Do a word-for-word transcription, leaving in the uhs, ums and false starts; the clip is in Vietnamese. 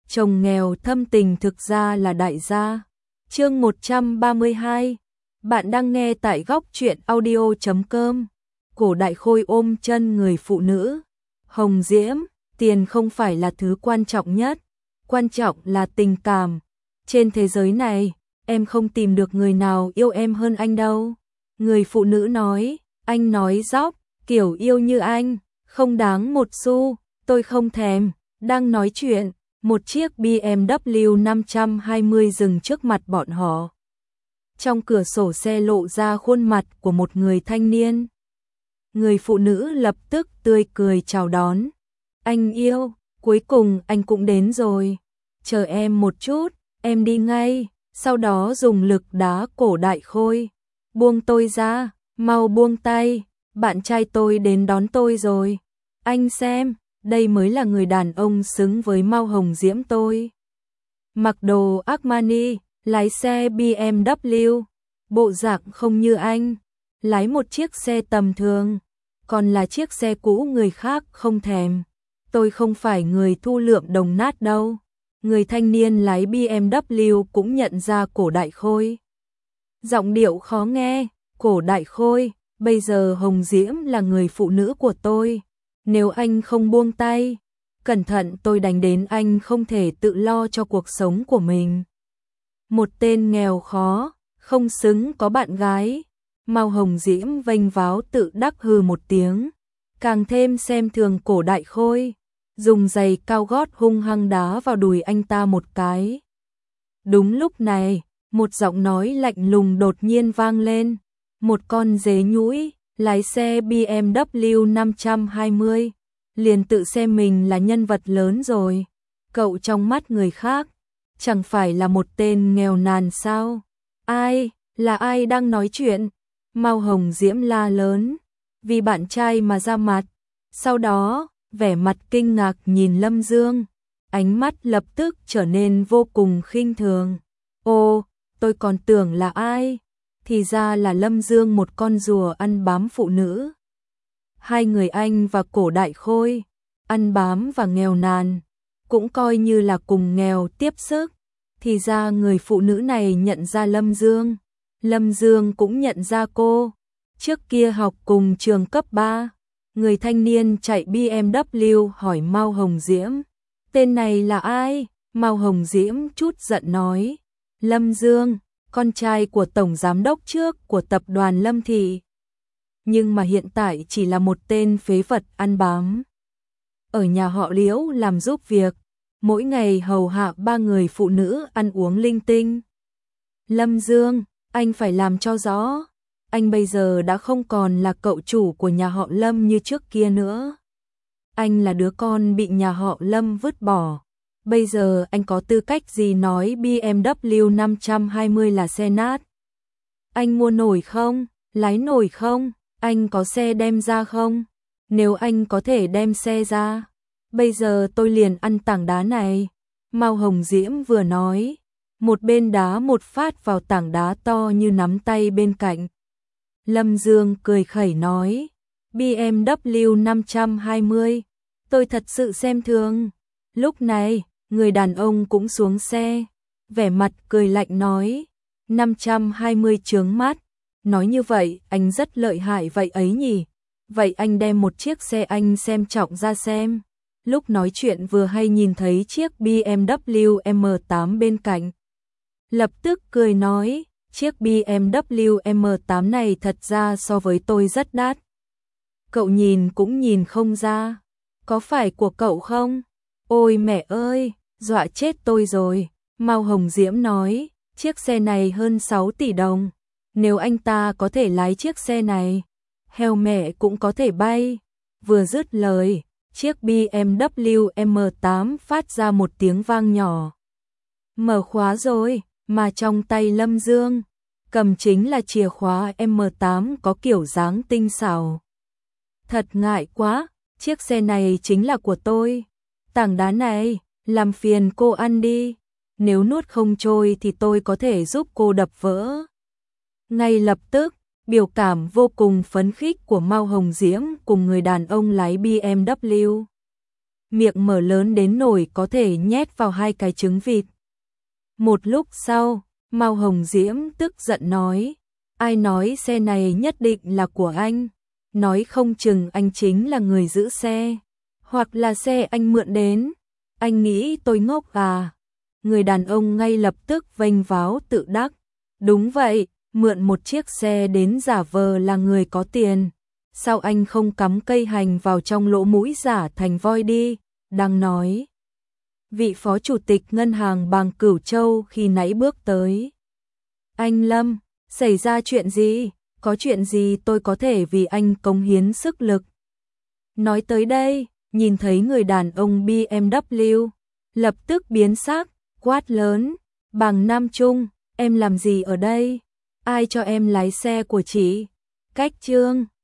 chồng nghèo thâm tình thực ra là đại gia. Chương một trăm ba mươi hai. Bạn đang nghe tại góc truyện audio chấm com. Cổ Đại Khôi ôm chân người phụ nữ. Hồng Diễm, tiền không phải là thứ quan trọng nhất, quan trọng là tình cảm. Trên thế giới này, em không tìm được người nào yêu em hơn anh đâu. Người phụ nữ nói, anh nói dóc, kiểu yêu như anh, không đáng một xu, tôi không thèm. Đang nói chuyện, một chiếc bê em vê năm hai không dừng trước mặt bọn họ. Trong cửa sổ xe lộ ra khuôn mặt của một người thanh niên. Người phụ nữ lập tức tươi cười chào đón. Anh yêu, cuối cùng anh cũng đến rồi. Chờ em một chút, em đi ngay. Sau đó dùng lực đá cổ Đại Khôi. Buông tôi ra, mau buông tay, bạn trai tôi đến đón tôi rồi. Anh xem, đây mới là người đàn ông xứng với Mao Hồng Diễm tôi. Mặc đồ Armani, lái xe bê em vê, bộ dạng không như anh, lái một chiếc xe tầm thường, còn là chiếc xe cũ người khác không thèm. Tôi không phải người thu lượm đồng nát đâu. Người thanh niên lái bê em vê cũng nhận ra cổ Đại Khôi. Giọng điệu khó nghe, cổ Đại Khôi, bây giờ Hồng Diễm là người phụ nữ của tôi. Nếu anh không buông tay, cẩn thận tôi đánh đến anh không thể tự lo cho cuộc sống của mình. Một tên nghèo khó, không xứng có bạn gái. Mao Hồng Diễm vênh váo tự đắc hừ một tiếng, càng thêm xem thường cổ Đại Khôi, dùng giày cao gót hung hăng đá vào đùi anh ta một cái. Đúng lúc này, một giọng nói lạnh lùng đột nhiên vang lên, một con dế nhũi, lái xe bê em vê năm hai không, liền tự xem mình là nhân vật lớn rồi. Cậu trong mắt người khác, chẳng phải là một tên nghèo nàn sao? Ai, là ai đang nói chuyện? Mao Hồng Diễm la lớn, vì bạn trai mà ra mặt. Sau đó, vẻ mặt kinh ngạc nhìn Lâm Dương, ánh mắt lập tức trở nên vô cùng khinh thường. Ô, tôi còn tưởng là ai? Thì ra là Lâm Dương, một con rùa ăn bám phụ nữ. Hai người anh và cổ Đại Khôi, ăn bám và nghèo nàn, cũng coi như là cùng nghèo tiếp sức. Thì ra người phụ nữ này nhận ra Lâm Dương, Lâm Dương cũng nhận ra cô. Trước kia học cùng trường cấp ba, người thanh niên chạy bê em vê hỏi Mao Hồng Diễm, tên này là ai? Mao Hồng Diễm chút giận nói, Lâm Dương, con trai của tổng giám đốc trước của tập đoàn Lâm Thị. Nhưng mà hiện tại chỉ là một tên phế vật ăn bám. Ở nhà họ Liễu làm giúp việc, mỗi ngày hầu hạ ba người phụ nữ ăn uống linh tinh. Lâm Dương, anh phải làm cho rõ, anh bây giờ đã không còn là cậu chủ của nhà họ Lâm như trước kia nữa. Anh là đứa con bị nhà họ Lâm vứt bỏ. Bây giờ anh có tư cách gì nói bê em vê năm hai không là xe nát? Anh mua nổi không? Lái nổi không? Anh có xe đem ra không? Nếu anh có thể đem xe ra, bây giờ tôi liền ăn tảng đá này. Mao Hồng Diễm vừa nói, một bên đá một phát vào tảng đá to như nắm tay bên cạnh. Lâm Dương cười khẩy nói, bê em vê năm hai không, tôi thật sự xem thường. Lúc này, người đàn ông cũng xuống xe, vẻ mặt cười lạnh nói, năm hai không chướng mắt, nói như vậy anh rất lợi hại vậy ấy nhỉ, vậy anh đem một chiếc xe anh xem trọng ra xem. Lúc nói chuyện vừa hay nhìn thấy chiếc bê em vê em tám bên cạnh, lập tức cười nói, chiếc bê em vê em tám này thật ra so với tôi rất đắt. Cậu nhìn cũng nhìn không ra, có phải của cậu không? Ôi mẹ ơi, dọa chết tôi rồi. Mao Hồng Diễm nói, chiếc xe này hơn sáu tỷ đồng. Nếu anh ta có thể lái chiếc xe này, heo mẹ cũng có thể bay. Vừa dứt lời, chiếc bê em vê em tám phát ra một tiếng vang nhỏ. Mở khóa rồi, mà trong tay Lâm Dương cầm chính là chìa khóa em tám có kiểu dáng tinh xảo. Thật ngại quá, chiếc xe này chính là của tôi. Tảng đá này, làm phiền cô ăn đi. Nếu nuốt không trôi thì tôi có thể giúp cô đập vỡ. Ngay lập tức, biểu cảm vô cùng phấn khích của Mao Hồng Diễm cùng người đàn ông lái bê em vê miệng mở lớn đến nổi có thể nhét vào hai cái trứng vịt. Một lúc sau, Mao Hồng Diễm tức giận nói, ai nói xe này nhất định là của anh, nói không chừng anh chính là người giữ xe, hoặc là xe anh mượn đến, anh nghĩ tôi ngốc à? Người đàn ông ngay lập tức vênh váo tự đắc, đúng vậy, mượn một chiếc xe đến giả vờ là người có tiền, sao anh không cắm cây hành vào trong lỗ mũi giả thành voi đi, đang nói. Vị phó chủ tịch ngân hàng Bàng Cửu Châu khi nãy bước tới. Anh Lâm, xảy ra chuyện gì? Có chuyện gì tôi có thể vì anh cống hiến sức lực? Nói tới đây, nhìn thấy người đàn ông bê em vê, lập tức biến sắc, quát lớn, Bàng Nam Trung, em làm gì ở đây? Ai cho em lái xe của chị? Cách Trương